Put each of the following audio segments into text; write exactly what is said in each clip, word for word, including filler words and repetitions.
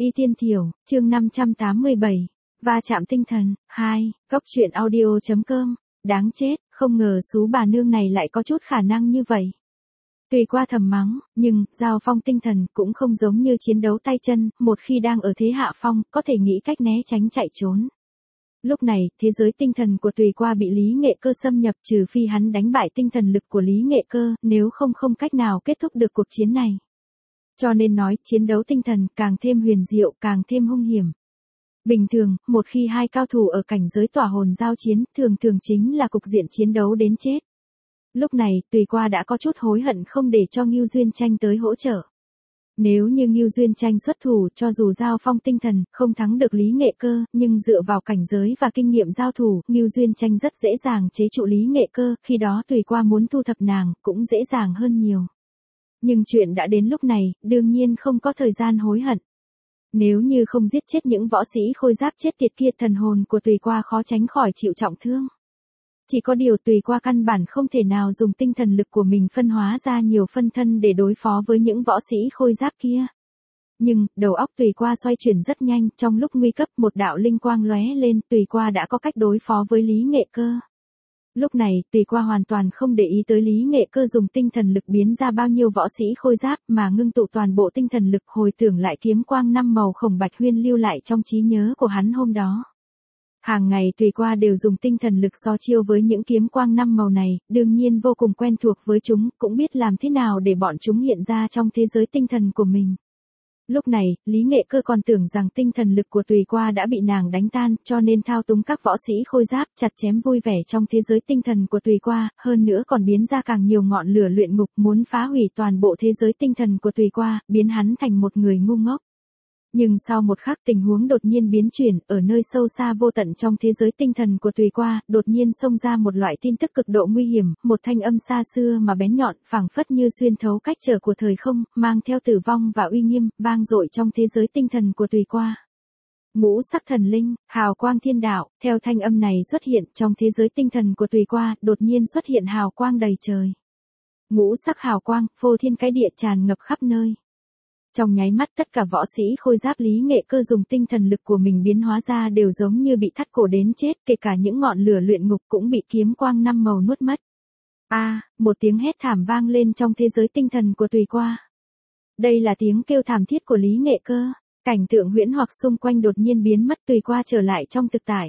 Y Tiên Thiểu, chương năm trăm tám mươi bảy, va chạm tinh thần, hai, góc truyện audio.com, đáng chết, không ngờ xú bà nương này lại có chút khả năng như vậy. Tùy qua thầm mắng, nhưng, giao phong tinh thần cũng không giống như chiến đấu tay chân, một khi đang ở thế hạ phong, có thể nghĩ cách né tránh chạy trốn. Lúc này, thế giới tinh thần của Tùy Qua bị Lý Nghệ Cơ xâm nhập, trừ phi hắn đánh bại tinh thần lực của Lý Nghệ Cơ, nếu không không cách nào kết thúc được cuộc chiến này. Cho nên nói, chiến đấu tinh thần càng thêm huyền diệu, càng thêm hung hiểm. Bình thường, một khi hai cao thủ ở cảnh giới tỏa hồn giao chiến, thường thường chính là cục diện chiến đấu đến chết. Lúc này, Tùy Qua đã có chút hối hận không để cho Ngưu Duyên Tranh tới hỗ trợ. Nếu như Ngưu Duyên Tranh xuất thủ, cho dù giao phong tinh thần, không thắng được Lý Nghệ Cơ, nhưng dựa vào cảnh giới và kinh nghiệm giao thủ, Ngưu Duyên Tranh rất dễ dàng chế trụ Lý Nghệ Cơ, khi đó Tùy Qua muốn thu thập nàng, cũng dễ dàng hơn nhiều. Nhưng chuyện đã đến lúc này, đương nhiên không có thời gian hối hận. Nếu như không giết chết những võ sĩ khôi giáp chết tiệt kia, thần hồn của Tùy Qua khó tránh khỏi chịu trọng thương. Chỉ có điều Tùy Qua căn bản không thể nào dùng tinh thần lực của mình phân hóa ra nhiều phân thân để đối phó với những võ sĩ khôi giáp kia. Nhưng, đầu óc Tùy Qua xoay chuyển rất nhanh, trong lúc nguy cấp một đạo linh quang lóe lên, Tùy Qua đã có cách đối phó với Lý Nghệ Cơ. Lúc này, Tùy Qua hoàn toàn không để ý tới Lý Nghệ Cơ dùng tinh thần lực biến ra bao nhiêu võ sĩ khôi giáp, mà ngưng tụ toàn bộ tinh thần lực, hồi tưởng lại kiếm quang năm màu Khổng Bạch Huyên lưu lại trong trí nhớ của hắn hôm đó. Hàng ngày Tùy Qua đều dùng tinh thần lực so chiêu với những kiếm quang năm màu này, đương nhiên vô cùng quen thuộc với chúng, cũng biết làm thế nào để bọn chúng hiện ra trong thế giới tinh thần của mình. Lúc này, Lý Nghệ Cơ còn tưởng rằng tinh thần lực của Tùy Qua đã bị nàng đánh tan, cho nên thao túng các võ sĩ khôi giáp, chặt chém vui vẻ trong thế giới tinh thần của Tùy Qua, hơn nữa còn biến ra càng nhiều ngọn lửa luyện ngục, muốn phá hủy toàn bộ thế giới tinh thần của Tùy Qua, biến hắn thành một người ngu ngốc. Nhưng sau một khắc tình huống đột nhiên biến chuyển, ở nơi sâu xa vô tận trong thế giới tinh thần của Tùy Qua, đột nhiên xông ra một loại tin tức cực độ nguy hiểm, một thanh âm xa xưa mà bén nhọn, phảng phất như xuyên thấu cách trở của thời không, mang theo tử vong và uy nghiêm, vang dội trong thế giới tinh thần của Tùy Qua. Ngũ sắc thần linh, hào quang thiên đạo, theo thanh âm này xuất hiện trong thế giới tinh thần của Tùy Qua, đột nhiên xuất hiện hào quang đầy trời. Ngũ sắc hào quang, phô thiên cái địa tràn ngập khắp nơi. Trong nháy mắt tất cả võ sĩ khôi giáp Lý Nghệ Cơ dùng tinh thần lực của mình biến hóa ra đều giống như bị thắt cổ đến chết, kể cả những ngọn lửa luyện ngục cũng bị kiếm quang năm màu nuốt mất. A, à, một tiếng hét thảm vang lên trong thế giới tinh thần của Tùy Qua. Đây là tiếng kêu thảm thiết của Lý Nghệ Cơ, cảnh tượng huyễn hoặc xung quanh đột nhiên biến mất, Tùy Qua trở lại trong thực tại.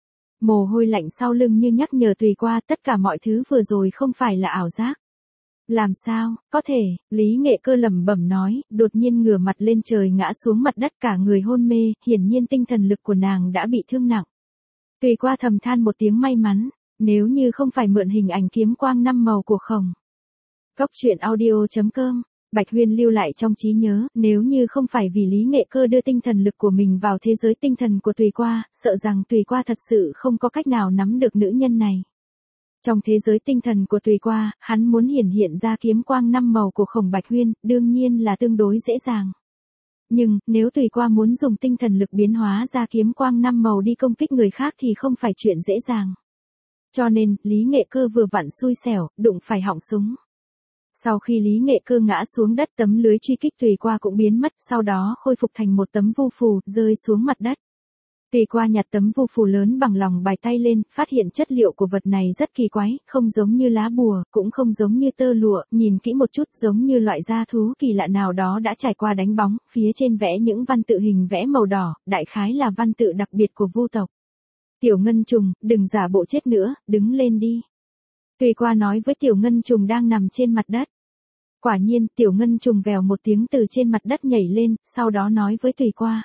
Mồ hôi lạnh sau lưng như nhắc nhở Tùy Qua tất cả mọi thứ vừa rồi không phải là ảo giác. Làm sao, có thể, Lý Nghệ Cơ lẩm bẩm nói, đột nhiên ngửa mặt lên trời ngã xuống mặt đất cả người hôn mê, hiển nhiên tinh thần lực của nàng đã bị thương nặng. Tùy Qua thầm than một tiếng may mắn, nếu như không phải mượn hình ảnh kiếm quang năm màu của Khổng. Góc truyện audio.com, Bạch Huyên lưu lại trong trí nhớ, nếu như không phải vì Lý Nghệ Cơ đưa tinh thần lực của mình vào thế giới tinh thần của Tùy Qua, sợ rằng Tùy Qua thật sự không có cách nào nắm được nữ nhân này. Trong thế giới tinh thần của Tùy Qua, hắn muốn hiển hiện ra kiếm quang năm màu của Khổng Bạch Huyên, đương nhiên là tương đối dễ dàng. Nhưng, nếu Tùy Qua muốn dùng tinh thần lực biến hóa ra kiếm quang năm màu đi công kích người khác thì không phải chuyện dễ dàng. Cho nên, Lý Nghệ Cơ vừa vặn xui xẻo, đụng phải họng súng. Sau khi Lý Nghệ Cơ ngã xuống đất, tấm lưới truy kích Tùy Qua cũng biến mất, sau đó khôi phục thành một tấm vu phù, rơi xuống mặt đất. Tùy Qua nhặt tấm vu phù lớn bằng lòng bài tay lên, phát hiện chất liệu của vật này rất kỳ quái, không giống như lá bùa, cũng không giống như tơ lụa, nhìn kỹ một chút giống như loại da thú kỳ lạ nào đó đã trải qua đánh bóng, phía trên vẽ những văn tự hình vẽ màu đỏ, đại khái là văn tự đặc biệt của vu tộc. Tiểu Ngân Trùng, đừng giả bộ chết nữa, đứng lên đi. Tùy Qua nói với Tiểu Ngân Trùng đang nằm trên mặt đất. Quả nhiên, Tiểu Ngân Trùng vèo một tiếng từ trên mặt đất nhảy lên, sau đó nói với Tùy Qua.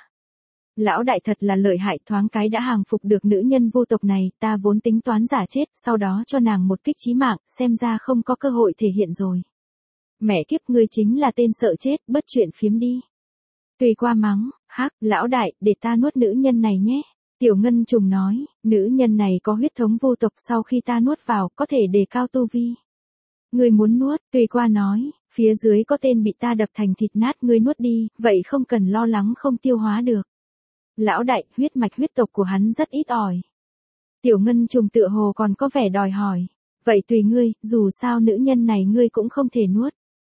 Lão đại thật là lợi hại, thoáng cái đã hàng phục được nữ nhân vô tộc này, ta vốn tính toán giả chết, sau đó cho nàng một kích chí mạng, xem ra không có cơ hội thể hiện rồi. Mẹ kiếp, ngươi chính là tên sợ chết, bất chuyện phiếm đi. Tùy Qua mắng, hắc, lão đại, để ta nuốt nữ nhân này nhé. Tiểu Ngân Trùng nói, nữ nhân này có huyết thống vô tộc, sau khi ta nuốt vào, có thể đề cao tu vi. Ngươi muốn nuốt, Tùy Qua nói, phía dưới có tên bị ta đập thành thịt nát, ngươi nuốt đi, vậy không cần lo lắng không tiêu hóa được. Lão đại, huyết mạch huyết tộc của hắn rất ít ỏi. Tiểu Ngân Trùng tựa hồ còn có vẻ đòi hỏi. Vậy tùy ngươi, dù sao nữ nhân này ngươi cũng không thể nuốt.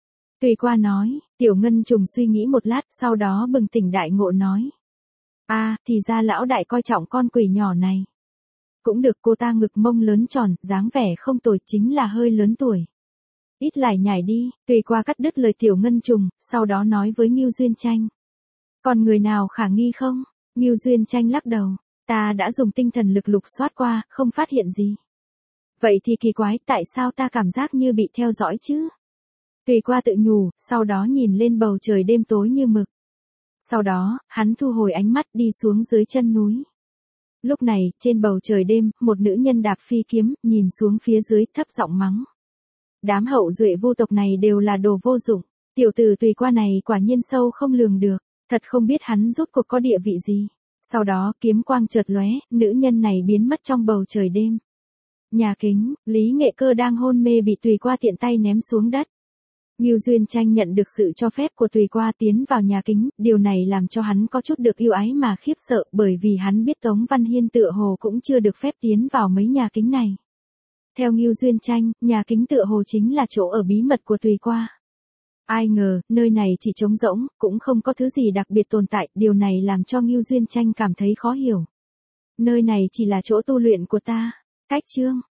Tùy qua nói, Tiểu Ngân Trùng suy nghĩ một lát sau đó bừng tỉnh đại ngộ nói. À, thì ra lão đại coi trọng con quỷ nhỏ này. Cũng được, cô ta ngực mông lớn tròn, dáng vẻ không tồi, chính là hơi lớn tuổi. Ít lải nhải đi, Tùy qua cắt đứt lời Tiểu Ngân Trùng, sau đó nói với Ngưu Duyên Tranh. Còn người nào khả nghi không? Ngưu Duyên Tranh lắc đầu, ta đã dùng tinh thần lực lục soát qua, không phát hiện gì. Vậy thì kỳ quái, tại sao ta cảm giác như bị theo dõi chứ? Tùy qua tự nhủ, sau đó nhìn lên bầu trời đêm tối như mực. Sau đó, hắn thu hồi ánh mắt đi xuống dưới chân núi. Lúc này, trên bầu trời đêm, một nữ nhân đạp phi kiếm, nhìn xuống phía dưới, thấp giọng mắng. Đám hậu duệ vô tộc này đều là đồ vô dụng. Tiểu tử Tùy qua này quả nhiên sâu không lường được, thật không biết hắn rốt cuộc có địa vị gì. Sau đó, kiếm quang chợt lóe, nữ nhân này biến mất trong bầu trời đêm. Nhà kính, Lý Nghệ Cơ đang hôn mê bị Tùy qua tiện tay ném xuống đất. Ngưu Duyên Tranh nhận được sự cho phép của Tùy qua tiến vào nhà kính, điều này làm cho hắn có chút được yêu ái mà khiếp sợ, bởi vì hắn biết Tống Văn Hiên tựa hồ cũng chưa được phép tiến vào mấy nhà kính này. Theo Ngưu Duyên Tranh, nhà kính tựa hồ chính là chỗ ở bí mật của Tùy qua. Ai ngờ, nơi này chỉ trống rỗng, cũng không có thứ gì đặc biệt tồn tại, điều này làm cho Ngưu Duyên Tranh cảm thấy khó hiểu. Nơi này chỉ là chỗ tu luyện của ta. Cách chương